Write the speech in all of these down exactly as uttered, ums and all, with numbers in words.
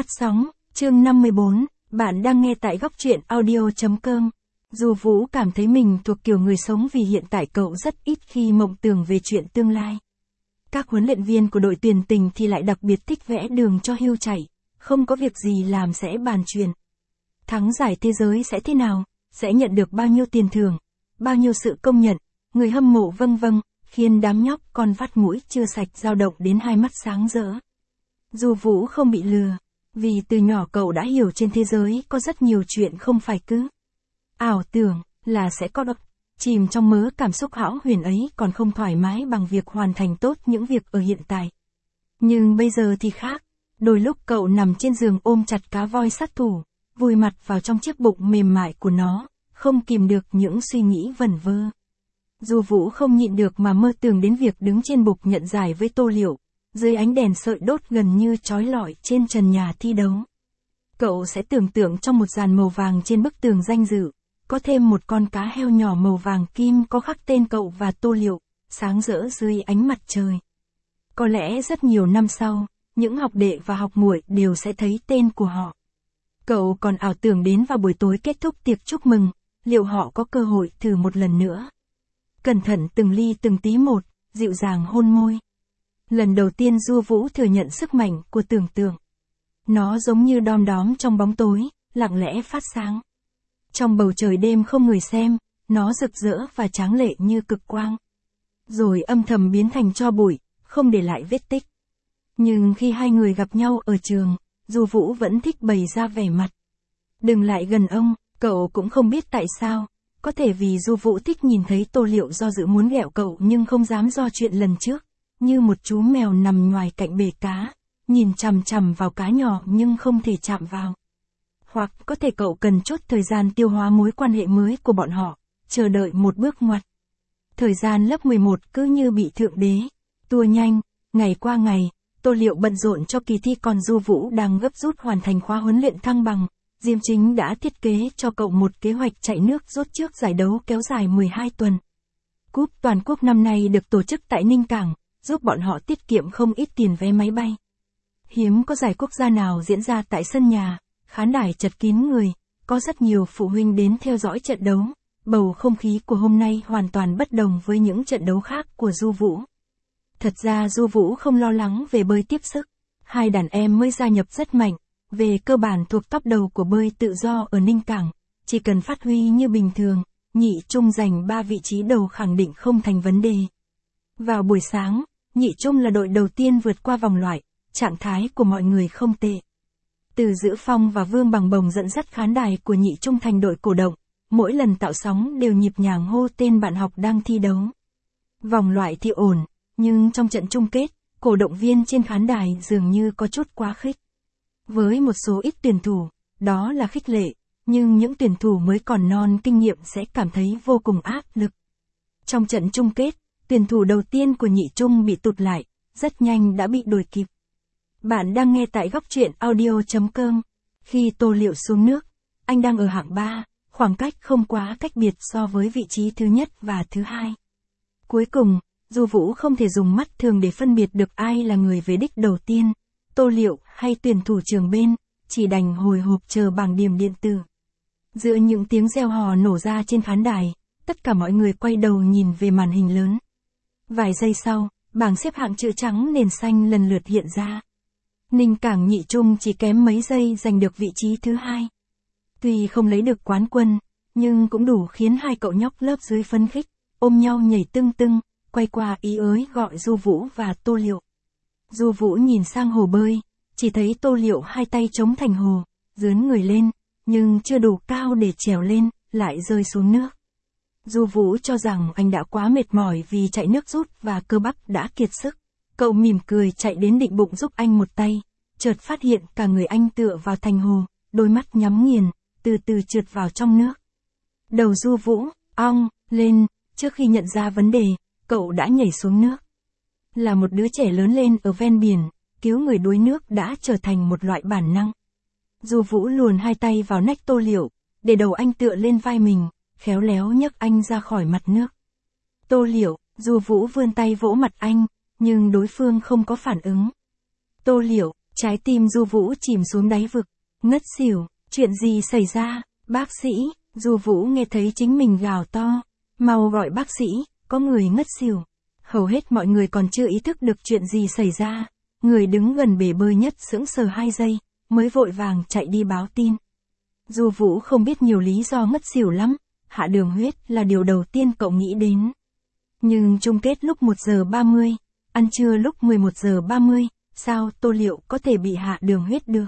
Phát sóng, chương năm mươi bốn, bạn đang nghe tại góc truyện audio.com. Dù Vũ cảm thấy mình thuộc kiểu người sống vì hiện tại, cậu rất ít khi mộng tưởng về chuyện tương lai. Các huấn luyện viên của đội tuyển tình thì lại đặc biệt thích vẽ đường cho hươu chạy, không có việc gì làm sẽ bàn chuyện. Thắng giải thế giới sẽ thế nào, sẽ nhận được bao nhiêu tiền thưởng, bao nhiêu sự công nhận, người hâm mộ vâng vâng, khiến đám nhóc con vắt mũi chưa sạch dao động đến hai mắt sáng rỡ. Dù Vũ không bị lừa, vì từ nhỏ cậu đã hiểu trên thế giới có rất nhiều chuyện không phải cứ ảo tưởng là sẽ có độc. Chìm trong mớ cảm xúc hão huyền ấy còn không thoải mái bằng việc hoàn thành tốt những việc ở hiện tại. Nhưng bây giờ thì khác, đôi lúc cậu nằm trên giường ôm chặt cá voi sát thủ, vùi mặt vào trong chiếc bụng mềm mại của nó, không kìm được những suy nghĩ vẩn vơ. Dù Vũ không nhịn được mà mơ tưởng đến việc đứng trên bục nhận giải với Tô Liệu, dưới ánh đèn sợi đốt gần như chói lọi trên trần nhà thi đấu. Cậu sẽ tưởng tượng trong một dàn màu vàng trên bức tường danh dự, có thêm một con cá heo nhỏ màu vàng kim có khắc tên cậu và Tô Liệu, sáng rỡ dưới ánh mặt trời. Có lẽ rất nhiều năm sau, những học đệ và học muội đều sẽ thấy tên của họ. Cậu còn ảo tưởng đến vào buổi tối kết thúc tiệc chúc mừng, liệu họ có cơ hội thử một lần nữa. Cẩn thận từng ly từng tí một, dịu dàng hôn môi. Lần đầu tiên Du Vũ thừa nhận sức mạnh của tưởng tượng. Nó giống như đom đóm trong bóng tối, lặng lẽ phát sáng. Trong bầu trời đêm không người xem, nó rực rỡ và tráng lệ như cực quang. Rồi âm thầm biến thành tro bụi, không để lại vết tích. Nhưng khi hai người gặp nhau ở trường, Du Vũ vẫn thích bày ra vẻ mặt. Đừng lại gần ông, cậu cũng không biết tại sao. Có thể vì Du Vũ thích nhìn thấy Tô Liệu do dự muốn ghẹo cậu nhưng không dám do chuyện lần trước. Như một chú mèo nằm ngoài cạnh bể cá, nhìn chằm chằm vào cá nhỏ nhưng không thể chạm vào. Hoặc có thể cậu cần chốt thời gian tiêu hóa mối quan hệ mới của bọn họ, chờ đợi một bước ngoặt. Thời gian lớp mười một cứ như bị thượng đế tua nhanh, ngày qua ngày, Tô Liệu bận rộn cho kỳ thi còn Du Vũ đang gấp rút hoàn thành khóa huấn luyện thăng bằng. Diêm Chính đã thiết kế cho cậu một kế hoạch chạy nước rút trước giải đấu kéo dài mười hai tuần. Cúp toàn quốc năm nay được tổ chức tại Ninh Cảng, giúp bọn họ tiết kiệm không ít tiền vé máy bay. Hiếm có giải quốc gia nào diễn ra tại sân nhà, khán đài chật kín người, có rất nhiều phụ huynh đến theo dõi trận đấu. Bầu không khí của hôm nay hoàn toàn bất đồng với những trận đấu khác của Du Vũ. Thật ra Du Vũ không lo lắng về bơi tiếp sức. Hai đàn em mới gia nhập rất mạnh, về cơ bản thuộc top đầu của bơi tự do ở Ninh Cảng. Chỉ cần phát huy như bình thường, Nhị Trung giành ba vị trí đầu khẳng định không thành vấn đề. Vào buổi sáng, Nhị Trung là đội đầu tiên vượt qua vòng loại, trạng thái của mọi người không tệ. Từ Giữ Phong và Vương Bằng Bồng dẫn dắt khán đài của Nhị Trung thành đội cổ động, mỗi lần tạo sóng đều nhịp nhàng hô tên bạn học đang thi đấu. Vòng loại thì ổn, nhưng trong trận chung kết, cổ động viên trên khán đài dường như có chút quá khích. Với một số ít tuyển thủ, đó là khích lệ, nhưng những tuyển thủ mới còn non kinh nghiệm sẽ cảm thấy vô cùng áp lực. Trong trận chung kết, tuyển thủ đầu tiên của Nhị Trung bị tụt lại, rất nhanh đã bị đuổi kịp. Bạn đang nghe tại góc truyện audio.com. Khi Tô Liệu xuống nước, anh đang ở hạng ba, khoảng cách không quá cách biệt so với vị trí thứ nhất và thứ hai. Cuối cùng, Du Vũ không thể dùng mắt thường để phân biệt được ai là người về đích đầu tiên, Tô Liệu hay tuyển thủ trường bên, chỉ đành hồi hộp chờ bảng điểm điện tử. Giữa những tiếng reo hò nổ ra trên khán đài, tất cả mọi người quay đầu nhìn về màn hình lớn. Vài giây sau, bảng xếp hạng chữ trắng nền xanh lần lượt hiện ra. Ninh Cảng Nhị Trung chỉ kém mấy giây giành được vị trí thứ hai. Tuy không lấy được quán quân, nhưng cũng đủ khiến hai cậu nhóc lớp dưới phấn khích, ôm nhau nhảy tưng tưng, quay qua ý ới gọi Du Vũ và Tô Liệu. Du Vũ nhìn sang hồ bơi, chỉ thấy Tô Liệu hai tay chống thành hồ, dướn người lên, nhưng chưa đủ cao để trèo lên, lại rơi xuống nước. Du Vũ cho rằng anh đã quá mệt mỏi vì chạy nước rút và cơ bắp đã kiệt sức. Cậu mỉm cười chạy đến định bụng giúp anh một tay, chợt phát hiện cả người anh tựa vào thành hồ, đôi mắt nhắm nghiền, từ từ trượt vào trong nước. Đầu Du Vũ, ong, lên, trước khi nhận ra vấn đề, cậu đã nhảy xuống nước. Là một đứa trẻ lớn lên ở ven biển, cứu người đuối nước đã trở thành một loại bản năng. Du Vũ luồn hai tay vào nách Tô Liệu, để đầu anh tựa lên vai mình, khéo léo nhấc anh ra khỏi mặt nước. Tô Liệu, Du Vũ vươn tay vỗ mặt anh, nhưng đối phương không có phản ứng. Tô Liệu, Trái tim Du Vũ chìm xuống đáy vực, ngất xỉu, chuyện gì xảy ra, bác sĩ, Du Vũ nghe thấy chính mình gào to, mau gọi bác sĩ, có người ngất xỉu. Hầu hết mọi người còn chưa ý thức được chuyện gì xảy ra, người đứng gần bể bơi nhất sững sờ hai giây, mới vội vàng chạy đi báo tin. Du Vũ không biết nhiều lý do ngất xỉu lắm, hạ đường huyết là điều đầu tiên cậu nghĩ đến. Nhưng chung kết lúc một giờ ba mươi, ăn trưa lúc mười một giờ ba mươi, sao Tô Liệu có thể bị hạ đường huyết được?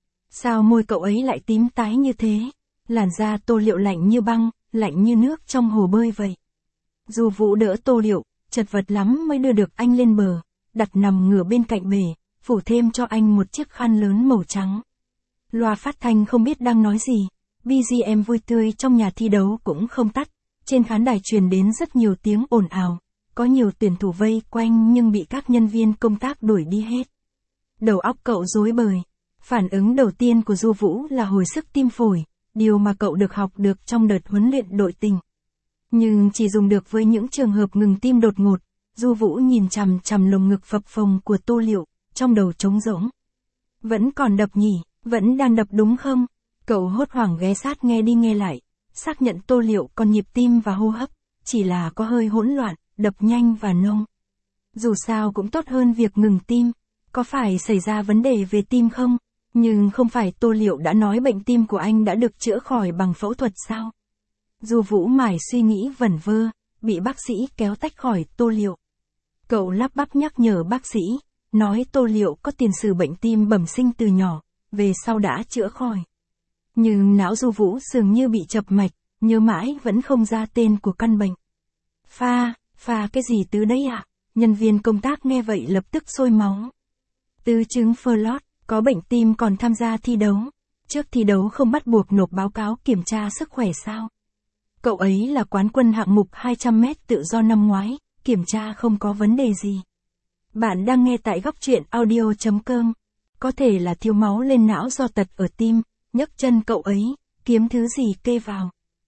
Sao môi cậu ấy lại tím tái như thế? Làn da Tô Liệu lạnh như băng, lạnh như nước trong hồ bơi vậy. Du Vũ đỡ Tô Liệu, chật vật lắm mới đưa được anh lên bờ, đặt nằm ngửa bên cạnh bể, phủ thêm cho anh một chiếc khăn lớn màu trắng. Loa phát thanh không biết đang nói gì, bê giê em vui tươi trong nhà thi đấu cũng không tắt, trên khán đài truyền đến rất nhiều tiếng ồn ào, có nhiều tuyển thủ vây quanh nhưng bị các nhân viên công tác đuổi đi hết. Đầu óc cậu rối bời, phản ứng đầu tiên của Du Vũ là hồi sức tim phổi, điều mà cậu được học được trong đợt huấn luyện đội tình. Nhưng chỉ dùng được với những trường hợp ngừng tim đột ngột, Du Vũ nhìn chằm chằm lồng ngực phập phồng của Tô Liệu, trong đầu trống rỗng. Vẫn còn đập nhỉ, vẫn đang đập đúng không? Cậu hốt hoảng ghé sát nghe đi nghe lại, xác nhận Tô Liệu còn nhịp tim và hô hấp, chỉ là có hơi hỗn loạn, đập nhanh và nông. Dù sao cũng tốt hơn việc ngừng tim, có phải xảy ra vấn đề về tim không? Nhưng không phải Tô Liệu đã nói bệnh tim của anh đã được chữa khỏi bằng phẫu thuật sao? Du Vũ mải suy nghĩ vẩn vơ, bị bác sĩ kéo tách khỏi Tô Liệu. Cậu lắp bắp nhắc nhở bác sĩ, nói Tô Liệu có tiền sử bệnh tim bẩm sinh từ nhỏ, về sau đã chữa khỏi. Nhưng não Du Vũ dường như bị chập mạch, nhớ mãi vẫn không ra tên của căn bệnh. Pha, pha cái gì tứ đấy ạ? À? Nhân viên công tác nghe vậy lập tức sôi máu. Tứ chứng Furlot, có bệnh tim còn tham gia thi đấu. Trước thi đấu không bắt buộc nộp báo cáo kiểm tra sức khỏe sao? Cậu ấy là quán quân hạng mục hai trăm mét tự do năm ngoái, kiểm tra không có vấn đề gì. Bạn đang nghe tại góc truyện audio chấm com. Có thể là thiếu máu lên não do tật ở tim, nhấc chân cậu ấy, kiếm thứ gì kê vào.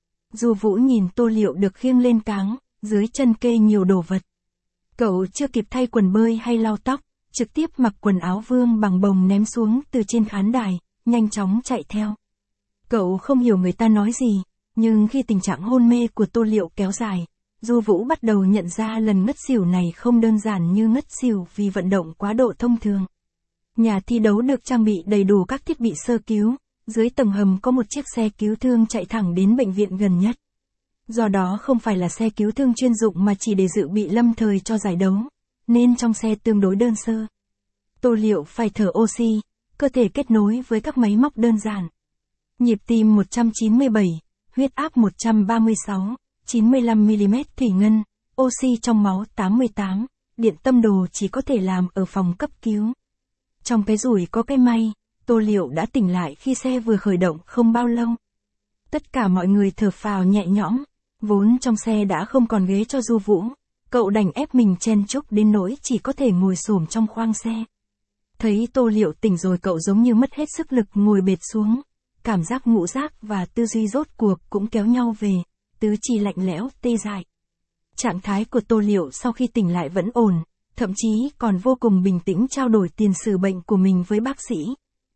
Du Vũ nhìn Tô Liệu được khiêng lên cáng, dưới chân kê nhiều đồ vật. Cậu chưa kịp thay quần bơi hay lau tóc, trực tiếp mặc quần áo vương bằng bồng ném xuống từ trên khán đài, nhanh chóng chạy theo. Cậu không hiểu người ta nói gì, nhưng khi tình trạng hôn mê của Tô Liệu kéo dài, Du Vũ bắt đầu nhận ra lần ngất xỉu này không đơn giản như ngất xỉu vì vận động quá độ thông thường. Nhà thi đấu được trang bị đầy đủ các thiết bị sơ cứu, dưới tầng hầm có một chiếc xe cứu thương chạy thẳng đến bệnh viện gần nhất. Do đó không phải là xe cứu thương chuyên dụng mà chỉ để dự bị lâm thời cho giải đấu, nên trong xe tương đối đơn sơ. Tô Liệu phải thở oxy, cơ thể kết nối với các máy móc đơn giản. Nhịp tim một trăm chín mươi bảy, huyết áp một trăm ba mươi sáu, chín mươi lăm mi-li-mét thủy ngân, oxy trong máu tám mươi tám, điện tâm đồ chỉ có thể làm ở phòng cấp cứu. Trong cái rủi có cái may, Tô Liệu đã tỉnh lại khi xe vừa khởi động không bao lâu. Tất cả mọi người thở phào nhẹ nhõm, vốn trong xe đã không còn ghế cho Du Vũ, cậu đành ép mình chen chúc đến nỗi chỉ có thể ngồi xổm trong khoang xe. Thấy Tô Liệu tỉnh rồi cậu giống như mất hết sức lực ngồi bệt xuống, cảm giác ngũ giác và tư duy rốt cuộc cũng kéo nhau về, tứ chi lạnh lẽo, tê dại. Trạng thái của Tô Liệu sau khi tỉnh lại vẫn ổn, thậm chí còn vô cùng bình tĩnh trao đổi tiền sử bệnh của mình với bác sĩ.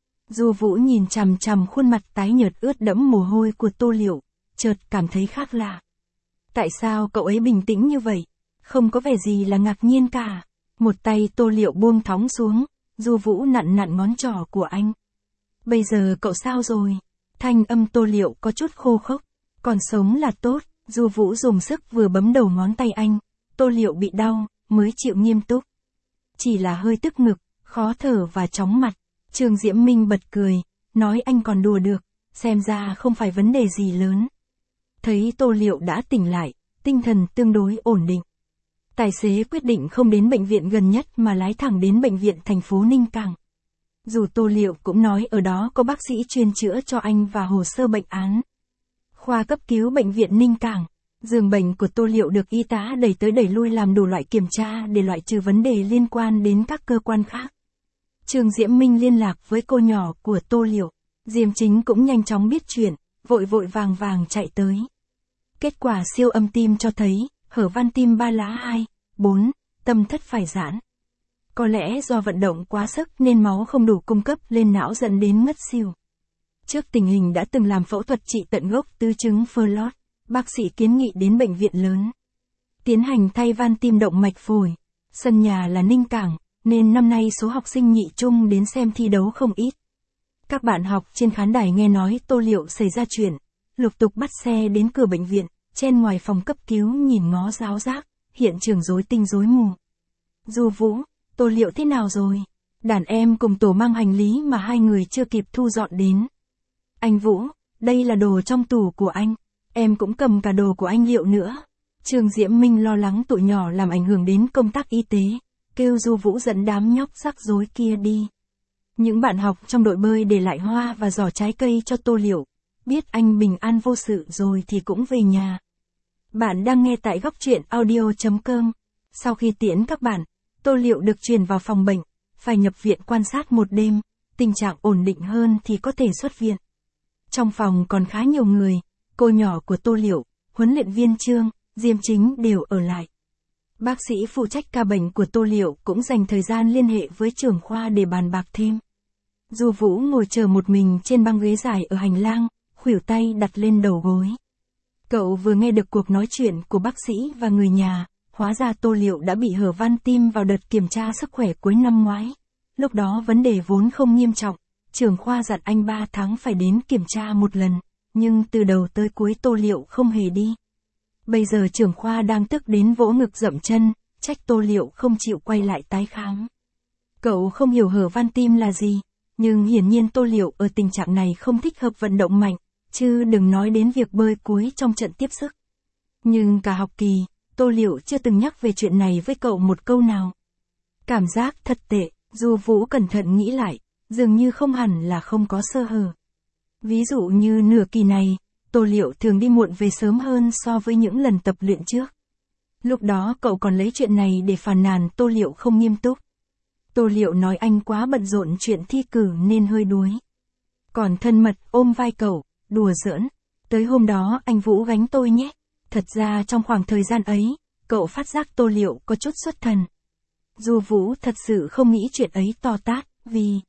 Du Vũ nhìn chằm chằm khuôn mặt tái nhợt ướt đẫm mồ hôi của Tô Liệu, chợt cảm thấy khác lạ. Tại sao cậu ấy bình tĩnh như vậy? Không có vẻ gì là ngạc nhiên cả. Một tay Tô Liệu buông thõng xuống, Du Vũ nặn nặn ngón trỏ của anh. Bây giờ cậu sao rồi? Thanh âm Tô Liệu có chút khô khốc. Còn sống là tốt, Du Vũ dùng sức vừa bấm đầu ngón tay anh. Tô Liệu bị đau, mới chịu nghiêm túc. Chỉ là hơi tức ngực, khó thở và chóng mặt. Trương Diễm Minh bật cười, nói anh còn đùa được, xem ra không phải vấn đề gì lớn. Thấy Tô Liệu đã tỉnh lại, tinh thần tương đối ổn định. Tài xế quyết định không đến bệnh viện gần nhất mà lái thẳng đến bệnh viện thành phố Ninh Cảng. Dù Tô Liệu cũng nói ở đó có bác sĩ chuyên chữa cho anh và hồ sơ bệnh án. Khoa cấp cứu bệnh viện Ninh Cảng, giường bệnh của Tô Liệu được y tá đẩy tới đẩy lui làm đủ loại kiểm tra để loại trừ vấn đề liên quan đến các cơ quan khác. Trương Diễm Minh liên lạc với cô nhỏ của Tô Liệu, Diêm Chính cũng nhanh chóng biết chuyện, vội vội vàng vàng chạy tới. Kết quả siêu âm tim cho thấy, hở van tim ba lá hai, bốn, tâm thất phải giãn. Có lẽ do vận động quá sức nên máu không đủ cung cấp lên não dẫn đến ngất xỉu. Trước tình hình đã từng làm phẫu thuật trị tận gốc tứ chứng Furlot, bác sĩ kiến nghị đến bệnh viện lớn tiến hành thay van tim động mạch phổi. Sân nhà là Ninh Cảng, nên năm nay số học sinh nhị trung đến xem thi đấu không ít. Các bạn học trên khán đài nghe nói Tô Liệu xảy ra chuyện, lục tục bắt xe đến cửa bệnh viện, chen ngoài phòng cấp cứu nhìn ngó ráo rác, hiện trường rối tinh rối mù. Du Vũ, Tô Liệu thế nào rồi? Đàn em cùng tổ mang hành lý mà hai người chưa kịp thu dọn đến. Anh Vũ, đây là đồ trong tủ của anh, em cũng cầm cả đồ của anh Liệu nữa. Trương Diễm Minh lo lắng tụi nhỏ làm ảnh hưởng đến công tác y tế, kêu Du Vũ dẫn đám nhóc rắc rối kia đi. Những bạn học trong đội bơi để lại hoa và giỏ trái cây cho Tô Liệu, biết anh bình an vô sự rồi thì cũng về nhà. Bạn đang nghe tại góc truyện audio chấm com. Sau khi tiễn các bạn, Tô Liệu được chuyển vào phòng bệnh, phải nhập viện quan sát một đêm, tình trạng ổn định hơn thì có thể xuất viện. Trong phòng còn khá nhiều người, cô nhỏ của Tô Liệu, huấn luyện viên Trương, Diêm Chính đều ở lại. Bác sĩ phụ trách ca bệnh của Tô Liệu cũng dành thời gian liên hệ với trưởng khoa để bàn bạc thêm. Du Vũ ngồi chờ một mình trên băng ghế dài ở hành lang, khuỷu tay đặt lên đầu gối. Cậu vừa nghe được cuộc nói chuyện của bác sĩ và người nhà, hóa ra Tô Liệu đã bị hở van tim vào đợt kiểm tra sức khỏe cuối năm ngoái. Lúc đó vấn đề vốn không nghiêm trọng, trưởng khoa dặn anh ba tháng phải đến kiểm tra một lần, nhưng từ đầu tới cuối Tô Liệu không hề đi. Bây giờ trưởng khoa đang tức đến vỗ ngực dậm chân, trách Tô Liệu không chịu quay lại tái khám. Cậu không hiểu hở van tim là gì, nhưng hiển nhiên Tô Liệu ở tình trạng này không thích hợp vận động mạnh, chứ đừng nói đến việc bơi cuối trong trận tiếp sức. Nhưng cả học kỳ, Tô Liệu chưa từng nhắc về chuyện này với cậu một câu nào. Cảm giác thật tệ, Du Vũ cẩn thận nghĩ lại, dường như không hẳn là không có sơ hở. Ví dụ như nửa kỳ này, Tô Liệu thường đi muộn về sớm hơn so với những lần tập luyện trước. Lúc đó cậu còn lấy chuyện này để phàn nàn Tô Liệu không nghiêm túc. Tô Liệu nói anh quá bận rộn chuyện thi cử nên hơi đuối. Còn thân mật ôm vai cậu, đùa giỡn. Tới hôm đó anh Vũ gánh tôi nhé. Thật ra trong khoảng thời gian ấy, cậu phát giác Tô Liệu có chút xuất thần. Du Vũ thật sự không nghĩ chuyện ấy to tát, vì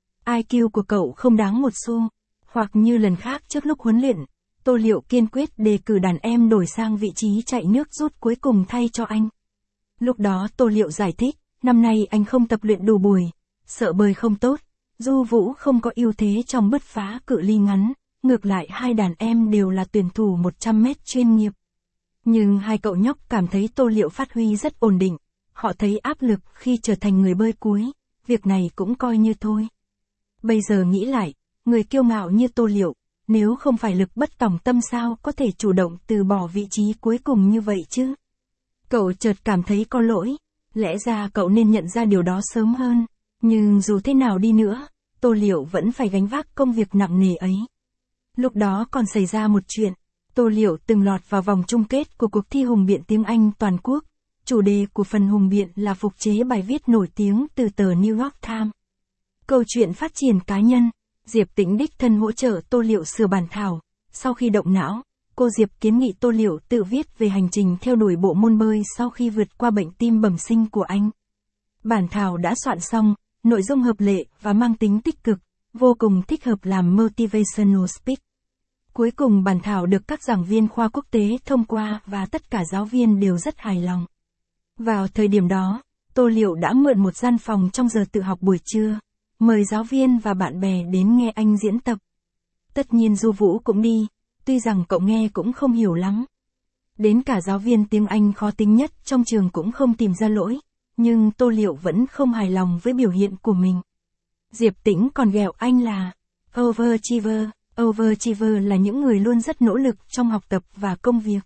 i kiu của cậu không đáng một xu. Hoặc như lần khác trước lúc huấn luyện, Tô Liệu kiên quyết đề cử đàn em đổi sang vị trí chạy nước rút cuối cùng thay cho anh. Lúc đó Tô Liệu giải thích, năm nay anh không tập luyện đủ buổi, sợ bơi không tốt, Du Vũ không có ưu thế trong bứt phá cự ly ngắn, ngược lại hai đàn em đều là tuyển thủ một trăm mét chuyên nghiệp. Nhưng hai cậu nhóc cảm thấy Tô Liệu phát huy rất ổn định, họ thấy áp lực khi trở thành người bơi cuối, việc này cũng coi như thôi. Bây giờ nghĩ lại, người kiêu ngạo như Tô Liệu, nếu không phải lực bất tòng tâm sao có thể chủ động từ bỏ vị trí cuối cùng như vậy chứ? Cậu chợt cảm thấy có lỗi, lẽ ra cậu nên nhận ra điều đó sớm hơn, nhưng dù thế nào đi nữa, Tô Liệu vẫn phải gánh vác công việc nặng nề ấy. Lúc đó còn xảy ra một chuyện, Tô Liệu từng lọt vào vòng chung kết của cuộc thi hùng biện tiếng Anh toàn quốc, chủ đề của phần hùng biện là phục chế bài viết nổi tiếng từ tờ New York Times. Câu chuyện phát triển cá nhân, Diệp Tĩnh đích thân hỗ trợ Tô Liệu sửa bản thảo. Sau khi động não, cô Diệp kiến nghị Tô Liệu tự viết về hành trình theo đuổi bộ môn bơi sau khi vượt qua bệnh tim bẩm sinh của anh. Bản thảo đã soạn xong, nội dung hợp lệ và mang tính tích cực, vô cùng thích hợp làm motivational speak. Cuối cùng bản thảo được các giảng viên khoa quốc tế thông qua và tất cả giáo viên đều rất hài lòng. Vào thời điểm đó, Tô Liệu đã mượn một gian phòng trong giờ tự học buổi trưa, mời giáo viên và bạn bè đến nghe anh diễn tập. Tất nhiên Du Vũ cũng đi, tuy rằng cậu nghe cũng không hiểu lắm. Đến cả giáo viên tiếng Anh khó tính nhất trong trường cũng không tìm ra lỗi, nhưng Tô Liệu vẫn không hài lòng với biểu hiện của mình. Diệp Tĩnh còn ghẹo anh là overachiever. Overachiever là những người luôn rất nỗ lực trong học tập và công việc.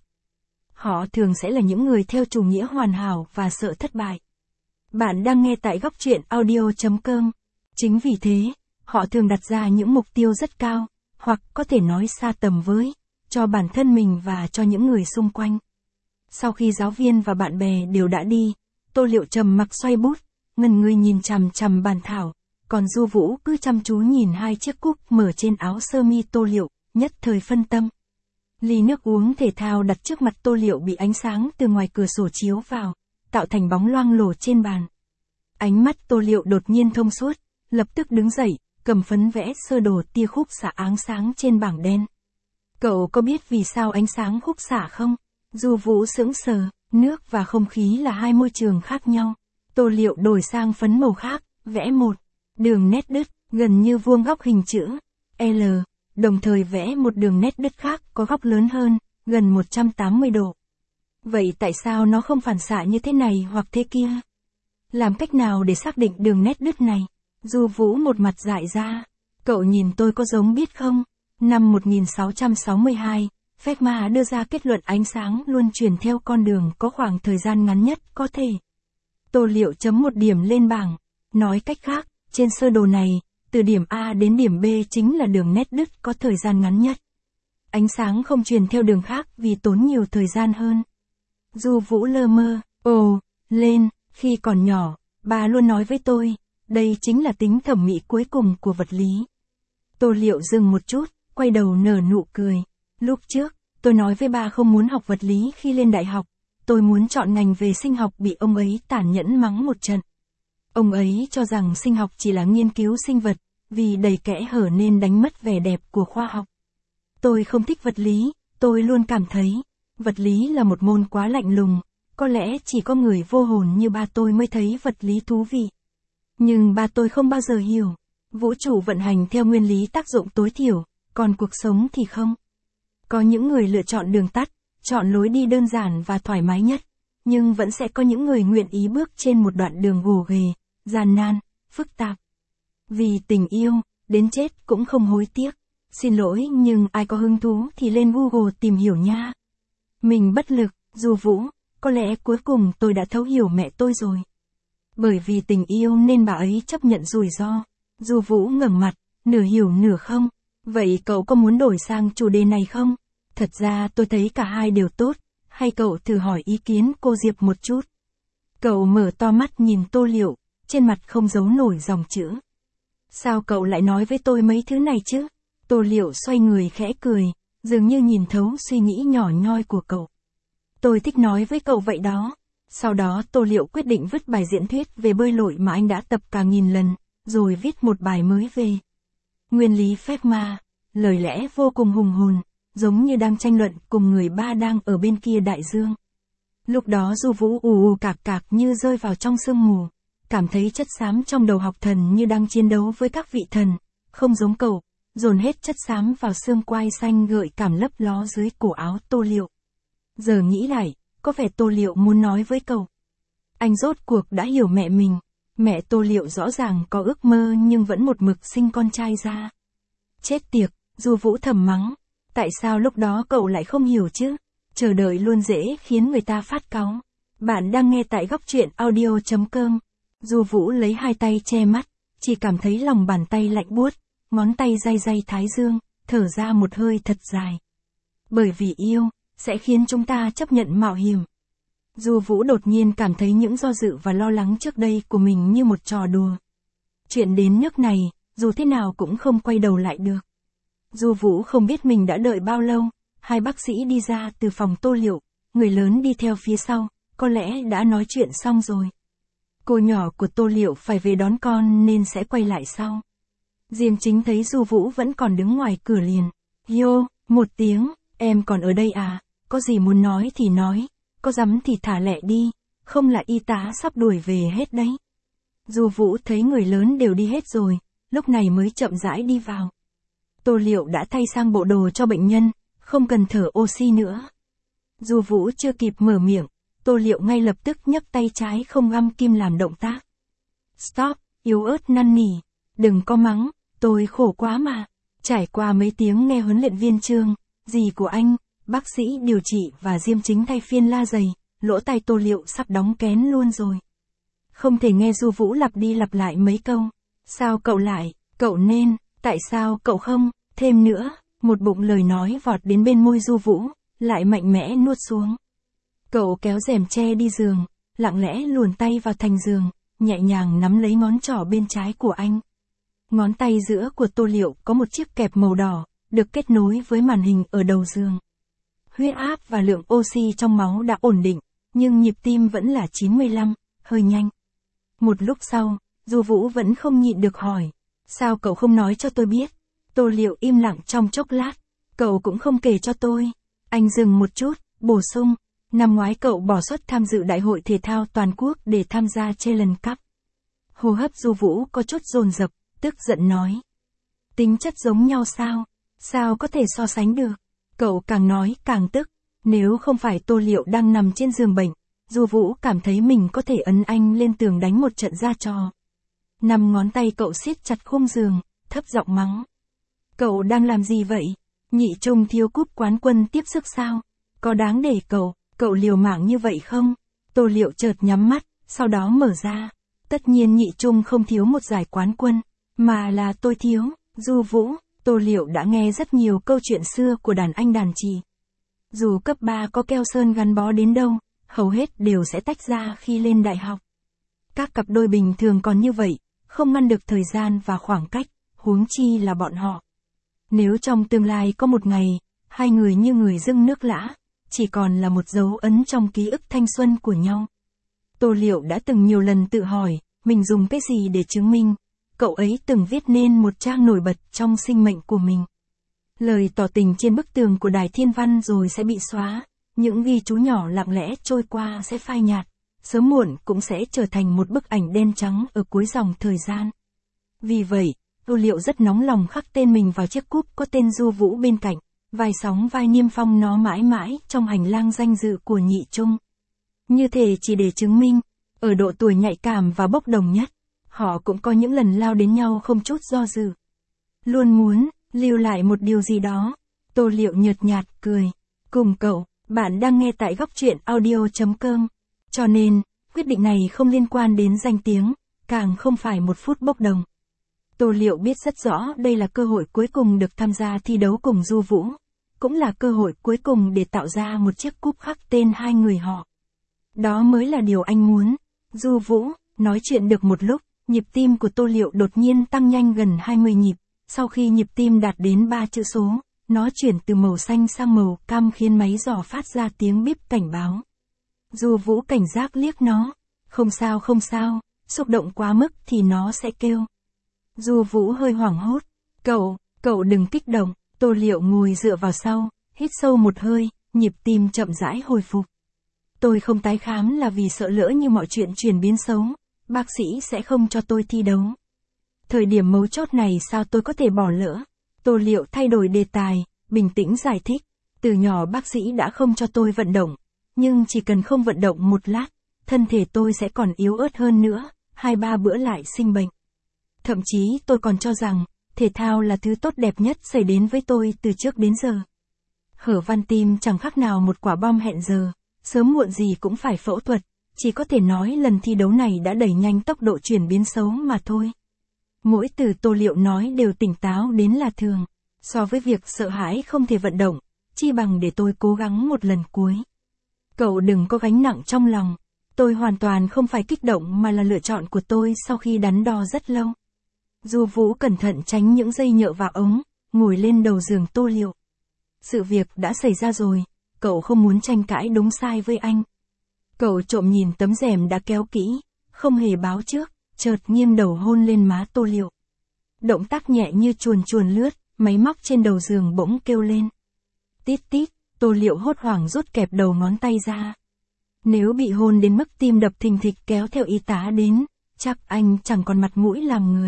Họ thường sẽ là những người theo chủ nghĩa hoàn hảo và sợ thất bại. Bạn đang nghe tại góc truyện audio chấm com. Chính vì thế, họ thường đặt ra những mục tiêu rất cao, hoặc có thể nói xa tầm với, cho bản thân mình và cho những người xung quanh. Sau khi giáo viên và bạn bè đều đã đi, Tô Liệu trầm mặc xoay bút, ngần người nhìn chằm chằm bản thảo, còn Du Vũ cứ chăm chú nhìn hai chiếc cúc mở trên áo sơ mi Tô Liệu, nhất thời phân tâm. Ly nước uống thể thao đặt trước mặt Tô Liệu bị ánh sáng từ ngoài cửa sổ chiếu vào, tạo thành bóng loang lổ trên bàn. Ánh mắt Tô Liệu đột nhiên thông suốt, lập tức đứng dậy, cầm phấn vẽ sơ đồ tia khúc xạ áng sáng trên bảng đen. Cậu có biết vì sao ánh sáng khúc xạ không? Du Vũ sững sờ, nước và không khí là hai môi trường khác nhau. Tô Liệu đổi sang phấn màu khác, vẽ một đường nét đứt, gần như vuông góc hình chữ L, đồng thời vẽ một đường nét đứt khác có góc lớn hơn, gần một trăm tám mươi độ. Vậy tại sao nó không phản xạ như thế này hoặc thế kia? Làm cách nào để xác định đường nét đứt này? Du Vũ một mặt dại ra. Cậu nhìn tôi có giống biết không? Năm một nghìn sáu trăm sáu mươi hai, Fermat đưa ra kết luận ánh sáng luôn truyền theo con đường có khoảng thời gian ngắn nhất có thể. Tô Liệu chấm một điểm lên bảng. Nói cách khác, trên sơ đồ này, từ điểm A đến điểm B chính là đường nét đứt có thời gian ngắn nhất. Ánh sáng không truyền theo đường khác vì tốn nhiều thời gian hơn. Du Vũ lơ mơ, ồ, lên, khi còn nhỏ, bà luôn nói với tôi, đây chính là tính thẩm mỹ cuối cùng của vật lý. Tô Liệu dừng một chút, quay đầu nở nụ cười. Lúc trước, tôi nói với bà không muốn học vật lý khi lên đại học, tôi muốn chọn ngành về sinh học bị ông ấy tàn nhẫn mắng một trận. Ông ấy cho rằng sinh học chỉ là nghiên cứu sinh vật, vì đầy kẽ hở nên đánh mất vẻ đẹp của khoa học. Tôi không thích vật lý, tôi luôn cảm thấy, vật lý là một môn quá lạnh lùng, có lẽ chỉ có người vô hồn như ba tôi mới thấy vật lý thú vị. Nhưng ba tôi không bao giờ hiểu, vũ trụ vận hành theo nguyên lý tác dụng tối thiểu, còn cuộc sống thì không. Có những người lựa chọn đường tắt, chọn lối đi đơn giản và thoải mái nhất, nhưng vẫn sẽ có những người nguyện ý bước trên một đoạn đường gồ ghề, gian nan, phức tạp. Vì tình yêu, đến chết cũng không hối tiếc. Xin lỗi nhưng ai có hứng thú thì lên Google tìm hiểu nha. Mình bất lực, Du Vũ, có lẽ cuối cùng tôi đã thấu hiểu mẹ tôi rồi. Bởi vì tình yêu nên bà ấy chấp nhận rủi ro. Du Vũ ngẩng mặt, nửa hiểu nửa không. Vậy cậu có muốn đổi sang chủ đề này không? Thật ra tôi thấy cả hai đều tốt, hay cậu thử hỏi ý kiến cô Diệp một chút. Cậu mở to mắt nhìn Tô Liệu, trên mặt không giấu nổi dòng chữ. Sao cậu lại nói với tôi mấy thứ này chứ? Tô Liệu xoay người khẽ cười, dường như nhìn thấu suy nghĩ nhỏ nhoi của cậu. Tôi thích nói với cậu vậy đó. Sau đó Tô Liệu quyết định vứt bài diễn thuyết về bơi lội mà anh đã tập cả nghìn lần, rồi viết một bài mới về nguyên lý Fermat, lời lẽ vô cùng hùng hồn, giống như đang tranh luận cùng người ba đang ở bên kia đại dương. Lúc đó Du Vũ ù ù cạc cạc như rơi vào trong sương mù, cảm thấy chất xám trong đầu học thần như đang chiến đấu với các vị thần, không giống cậu, dồn hết chất xám vào xương quai xanh gợi cảm lấp ló dưới cổ áo Tô Liệu. Giờ nghĩ lại, có vẻ Tô Liệu muốn nói với cậu. Anh rốt cuộc đã hiểu mẹ mình. Mẹ Tô Liệu rõ ràng có ước mơ nhưng vẫn một mực sinh con trai ra. Chết tiệt, Du Vũ thầm mắng. Tại sao lúc đó cậu lại không hiểu chứ? Chờ đợi luôn dễ khiến người ta phát cáu. Bạn đang nghe tại góc truyện audio chấm com. Du Vũ lấy hai tay che mắt, chỉ cảm thấy lòng bàn tay lạnh buốt, ngón tay day day thái dương, thở ra một hơi thật dài. Bởi vì yêu, sẽ khiến chúng ta chấp nhận mạo hiểm. Du Vũ đột nhiên cảm thấy những do dự và lo lắng trước đây của mình như một trò đùa. Chuyện đến nước này, dù thế nào cũng không quay đầu lại được. Du Vũ không biết mình đã đợi bao lâu, hai bác sĩ đi ra từ phòng Tô Liệu, người lớn đi theo phía sau, có lẽ đã nói chuyện xong rồi. Cô nhỏ của Tô Liệu phải về đón con nên sẽ quay lại sau. Diêm Chính thấy Du Vũ vẫn còn đứng ngoài cửa liền. Yo, một tiếng, em còn ở đây à, có gì muốn nói thì nói. Có dám thì thả lẹ đi, không là y tá sắp đuổi về hết đấy. Du Vũ thấy người lớn đều đi hết rồi, lúc này mới chậm rãi đi vào. Tô Liệu đã thay sang bộ đồ cho bệnh nhân, không cần thở oxy nữa. Du Vũ chưa kịp mở miệng, Tô Liệu ngay lập tức nhấc tay trái không găm kim làm động tác. Stop, yếu ớt năn nỉ, đừng có mắng, tôi khổ quá mà. Trải qua mấy tiếng nghe huấn luyện viên Trương, dì của anh, bác sĩ điều trị và Diêm Chính thay phiên la giày, lỗ tai Tô Liệu sắp đóng kén luôn rồi. Không thể nghe Du Vũ lặp đi lặp lại mấy câu. Sao cậu lại, cậu nên, tại sao cậu không, thêm nữa, một bụng lời nói vọt đến bên môi Du Vũ, lại mạnh mẽ nuốt xuống. Cậu kéo rèm che đi giường, lặng lẽ luồn tay vào thành giường, nhẹ nhàng nắm lấy ngón trỏ bên trái của anh. Ngón tay giữa của Tô Liệu có một chiếc kẹp màu đỏ, được kết nối với màn hình ở đầu giường. Huyết áp và lượng oxy trong máu đã ổn định, nhưng nhịp tim vẫn là chín mươi lăm, hơi nhanh. Một lúc sau, Du Vũ vẫn không nhịn được hỏi. Sao cậu không nói cho tôi biết? Tô Liệu im lặng trong chốc lát. Cậu cũng không kể cho tôi. Anh dừng một chút, bổ sung. Năm ngoái cậu bỏ suất tham dự đại hội thể thao toàn quốc để tham gia Challenge Cup. Hô hấp Du Vũ có chút dồn dập, tức giận nói. Tính chất giống nhau sao? Sao có thể so sánh được? Cậu càng nói càng tức. Nếu không phải Tô Liệu đang nằm trên giường bệnh, Du Vũ cảm thấy mình có thể ấn anh lên tường đánh một trận ra trò. Năm ngón tay cậu siết chặt khung giường, thấp giọng mắng. Cậu đang làm gì vậy? Nhị Trung thiếu cúp quán quân tiếp sức sao? Có đáng để cậu, cậu liều mạng như vậy không? Tô Liệu chợt nhắm mắt, sau đó mở ra. Tất nhiên Nhị Trung không thiếu một giải quán quân, mà là tôi thiếu. Du Vũ, Tô Liệu đã nghe rất nhiều câu chuyện xưa của đàn anh đàn chị. Dù cấp ba có keo sơn gắn bó đến đâu, hầu hết đều sẽ tách ra khi lên đại học. Các cặp đôi bình thường còn như vậy, không ngăn được thời gian và khoảng cách, huống chi là bọn họ. Nếu trong tương lai có một ngày, hai người như người dưng nước lã, chỉ còn là một dấu ấn trong ký ức thanh xuân của nhau. Tô Liệu đã từng nhiều lần tự hỏi, mình dùng cái gì để chứng minh, cậu ấy từng viết nên một trang nổi bật trong sinh mệnh của mình. Lời tỏ tình trên bức tường của Đài Thiên Văn rồi sẽ bị xóa, những ghi chú nhỏ lặng lẽ trôi qua sẽ phai nhạt, sớm muộn cũng sẽ trở thành một bức ảnh đen trắng ở cuối dòng thời gian. Vì vậy, Tô Liệu rất nóng lòng khắc tên mình vào chiếc cúp có tên Du Vũ bên cạnh, vai sóng vai niêm phong nó mãi mãi trong hành lang danh dự của Nhị Trung. Như thể chỉ để chứng minh, ở độ tuổi nhạy cảm và bốc đồng nhất, họ cũng có những lần lao đến nhau không chút do dự. Luôn muốn lưu lại một điều gì đó. Tô Liệu nhợt nhạt cười. Cùng cậu, bạn đang nghe tại góc truyện audio chấm com. Cho nên, quyết định này không liên quan đến danh tiếng, càng không phải một phút bốc đồng. Tô Liệu biết rất rõ đây là cơ hội cuối cùng được tham gia thi đấu cùng Du Vũ. Cũng là cơ hội cuối cùng để tạo ra một chiếc cúp khắc tên hai người họ. Đó mới là điều anh muốn. Du Vũ, nói chuyện được một lúc, nhịp tim của Tô Liệu đột nhiên tăng nhanh gần hai mươi nhịp. Sau khi nhịp tim đạt đến ba chữ số, nó chuyển từ màu xanh sang màu cam khiến máy dò phát ra tiếng bíp cảnh báo. Du Vũ cảnh giác liếc nó. Không sao không sao, xúc động quá mức thì nó sẽ kêu. Du Vũ hơi hoảng hốt. Cậu, cậu đừng kích động. Tô Liệu ngồi dựa vào sau, hít sâu một hơi, nhịp tim chậm rãi hồi phục. Tôi không tái khám là vì sợ lỡ như mọi chuyện chuyển biến xấu, bác sĩ sẽ không cho tôi thi đấu. Thời điểm mấu chốt này sao tôi có thể bỏ lỡ? Tô Liệu thay đổi đề tài, bình tĩnh giải thích. Từ nhỏ bác sĩ đã không cho tôi vận động, nhưng chỉ cần không vận động một lát, thân thể tôi sẽ còn yếu ớt hơn nữa, hai ba bữa lại sinh bệnh. Thậm chí tôi còn cho rằng, thể thao là thứ tốt đẹp nhất xảy đến với tôi từ trước đến giờ. Hở van tim chẳng khác nào một quả bom hẹn giờ, sớm muộn gì cũng phải phẫu thuật, chỉ có thể nói lần thi đấu này đã đẩy nhanh tốc độ chuyển biến xấu mà thôi. Mỗi từ Tô Liệu nói đều tỉnh táo đến lạ thường, so với việc sợ hãi không thể vận động, chi bằng để tôi cố gắng một lần cuối. Cậu đừng có gánh nặng trong lòng, tôi hoàn toàn không phải kích động mà là lựa chọn của tôi sau khi đắn đo rất lâu. Du Vũ cẩn thận tránh những dây nhợ vào ống, ngồi lên đầu giường Tô Liệu. Sự việc đã xảy ra rồi, cậu không muốn tranh cãi đúng sai với anh. Cậu trộm nhìn tấm rèm đã kéo kỹ, không hề báo trước, chợt nghiêng đầu hôn lên má Tô Liệu. Động tác nhẹ như chuồn chuồn lướt, máy móc trên đầu giường bỗng kêu lên. Tít tít, Tô Liệu hốt hoảng rút kẹp đầu ngón tay ra. Nếu bị hôn đến mức tim đập thình thịch kéo theo y tá đến, chắc anh chẳng còn mặt mũi làm người.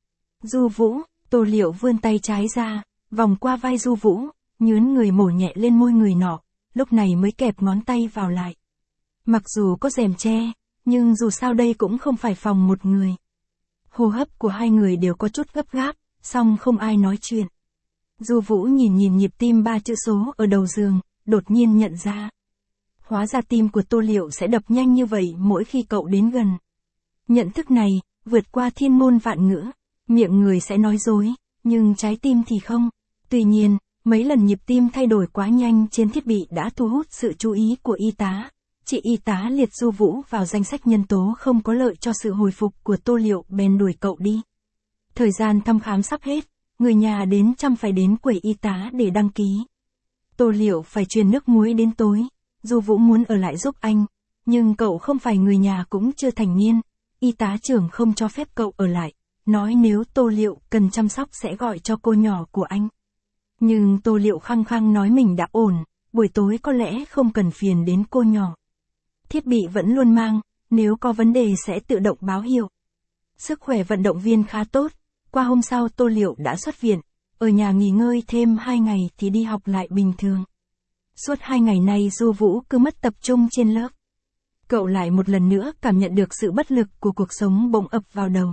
Du Vũ, Tô Liệu vươn tay trái ra, vòng qua vai Du Vũ, nhướn người mổ nhẹ lên môi người nọ, lúc này mới kẹp ngón tay vào lại. Mặc dù có rèm che, nhưng dù sao đây cũng không phải phòng một người. Hô hấp của hai người đều có chút gấp gáp, song không ai nói chuyện. Du Vũ nhìn nhìn nhịp tim ba chữ số ở đầu giường, đột nhiên nhận ra. Hóa ra tim của Tô Liệu sẽ đập nhanh như vậy mỗi khi cậu đến gần. Nhận thức này, vượt qua thiên ngôn vạn ngữ, miệng người sẽ nói dối, nhưng trái tim thì không. Tuy nhiên, mấy lần nhịp tim thay đổi quá nhanh trên thiết bị đã thu hút sự chú ý của y tá. Chị y tá liệt Du Vũ vào danh sách nhân tố không có lợi cho sự hồi phục của Tô Liệu bèn đuổi cậu đi. Thời gian thăm khám sắp hết, người nhà đến chăm phải đến quầy y tá để đăng ký. Tô Liệu phải truyền nước muối đến tối, Du Vũ muốn ở lại giúp anh, nhưng cậu không phải người nhà cũng chưa thành niên, y tá trưởng không cho phép cậu ở lại, nói nếu Tô Liệu cần chăm sóc sẽ gọi cho cô nhỏ của anh. Nhưng Tô Liệu khăng khăng nói mình đã ổn, buổi tối có lẽ không cần phiền đến cô nhỏ. Thiết bị vẫn luôn mang, nếu có vấn đề sẽ tự động báo hiệu. Sức khỏe vận động viên khá tốt, qua hôm sau Tô Liệu đã xuất viện, ở nhà nghỉ ngơi thêm hai ngày thì đi học lại bình thường. Suốt hai ngày nay Du Vũ cứ mất tập trung trên lớp. Cậu lại một lần nữa cảm nhận được sự bất lực của cuộc sống bỗng ập vào đầu.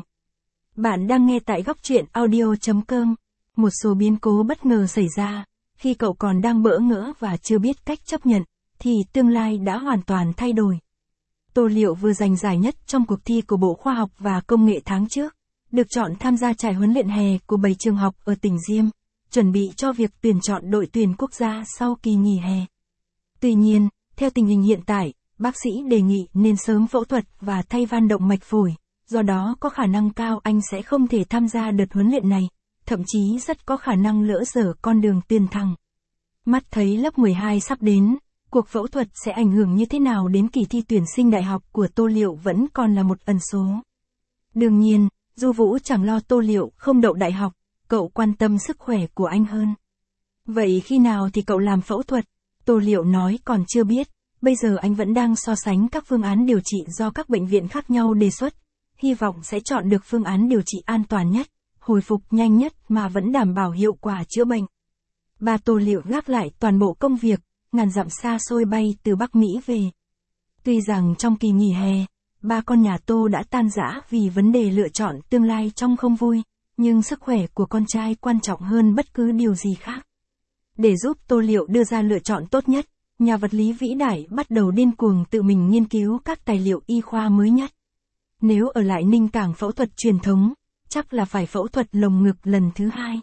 Bạn đang nghe tại góc truyện audio chấm com. Một số biến cố bất ngờ xảy ra, khi cậu còn đang bỡ ngỡ và chưa biết cách chấp nhận, thì tương lai đã hoàn toàn thay đổi. Tô Liệu vừa giành giải nhất trong cuộc thi của Bộ Khoa học và Công nghệ tháng trước, được chọn tham gia trại huấn luyện hè của bảy trường học ở tỉnh Diêm, chuẩn bị cho việc tuyển chọn đội tuyển quốc gia sau kỳ nghỉ hè. Tuy nhiên, theo tình hình hiện tại, bác sĩ đề nghị nên sớm phẫu thuật và thay van động mạch phổi, do đó có khả năng cao anh sẽ không thể tham gia đợt huấn luyện này, thậm chí rất có khả năng lỡ dở con đường tiền thẳng. Mắt thấy lớp mười hai sắp đến, cuộc phẫu thuật sẽ ảnh hưởng như thế nào đến kỳ thi tuyển sinh đại học của Tô Liệu vẫn còn là một ẩn số. Đương nhiên, Du Vũ chẳng lo Tô Liệu không đậu đại học, cậu quan tâm sức khỏe của anh hơn. Vậy khi nào thì cậu làm phẫu thuật? Tô Liệu nói còn chưa biết, bây giờ anh vẫn đang so sánh các phương án điều trị do các bệnh viện khác nhau đề xuất, hy vọng sẽ chọn được phương án điều trị an toàn nhất, hồi phục nhanh nhất mà vẫn đảm bảo hiệu quả chữa bệnh. Ba Tô Liệu gác lại toàn bộ công việc, ngàn dặm xa xôi bay từ Bắc Mỹ về. Tuy rằng trong kỳ nghỉ hè, ba con nhà Tô đã tan rã vì vấn đề lựa chọn tương lai trông không vui, nhưng sức khỏe của con trai quan trọng hơn bất cứ điều gì khác. Để giúp Tô Liệu đưa ra lựa chọn tốt nhất, nhà vật lý vĩ đại bắt đầu điên cuồng tự mình nghiên cứu các tài liệu y khoa mới nhất. Nếu ở lại Ninh Cảng phẫu thuật truyền thống, chắc là phải phẫu thuật lồng ngực lần thứ hai.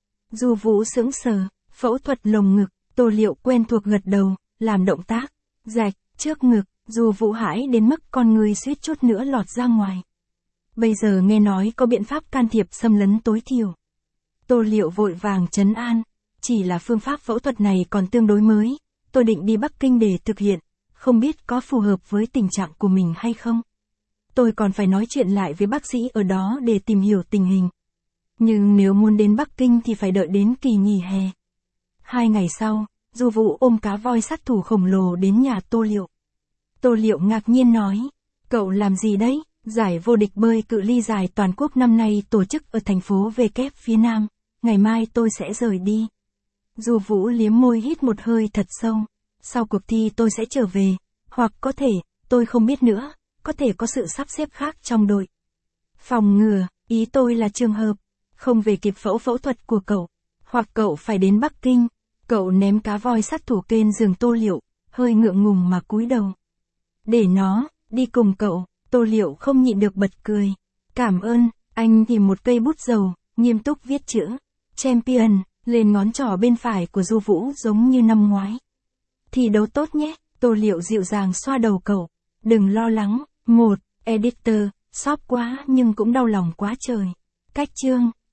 Du Vũ sững sờ, phẫu thuật lồng ngực, Tô Liệu quen thuộc gật đầu, làm động tác, rạch, trước ngực, Du Vũ hãi đến mức con người suýt chút nữa lọt ra ngoài. Bây giờ nghe nói có biện pháp can thiệp xâm lấn tối thiểu. Tô Liệu vội vàng trấn an, chỉ là phương pháp phẫu thuật này còn tương đối mới, tôi định đi Bắc Kinh để thực hiện, không biết có phù hợp với tình trạng của mình hay không. Tôi còn phải nói chuyện lại với bác sĩ ở đó để tìm hiểu tình hình. Nhưng nếu muốn đến Bắc Kinh thì phải đợi đến kỳ nghỉ hè. Hai ngày sau, Du Vũ ôm cá voi sát thủ khổng lồ đến nhà Tô Liệu. Tô Liệu ngạc nhiên nói, cậu làm gì đấy? Giải vô địch bơi cự ly dài toàn quốc năm nay tổ chức ở thành phố V kép phía Nam, ngày mai tôi sẽ rời đi. Du Vũ liếm môi hít một hơi thật sâu, sau cuộc thi tôi sẽ trở về, hoặc có thể, tôi không biết nữa, có thể có sự sắp xếp khác trong đội. Phòng ngừa, ý tôi là trường hợp, không về kịp phẫu phẫu thuật của cậu, hoặc cậu phải đến Bắc Kinh. Cậu ném cá voi sát thủ trên giường Tô Liệu, hơi ngượng ngùng mà cúi đầu. Để nó, đi cùng cậu, Tô Liệu không nhịn được bật cười. Cảm ơn, anh tìm một cây bút dầu, nghiêm túc viết chữ Champion lên ngón trỏ bên phải của Du Vũ giống như năm ngoái. Thi đấu tốt nhé, Tô Liệu dịu dàng xoa đầu cậu. Đừng lo lắng, một, editor, sóp quá nhưng cũng đau lòng quá trời. Cách chương.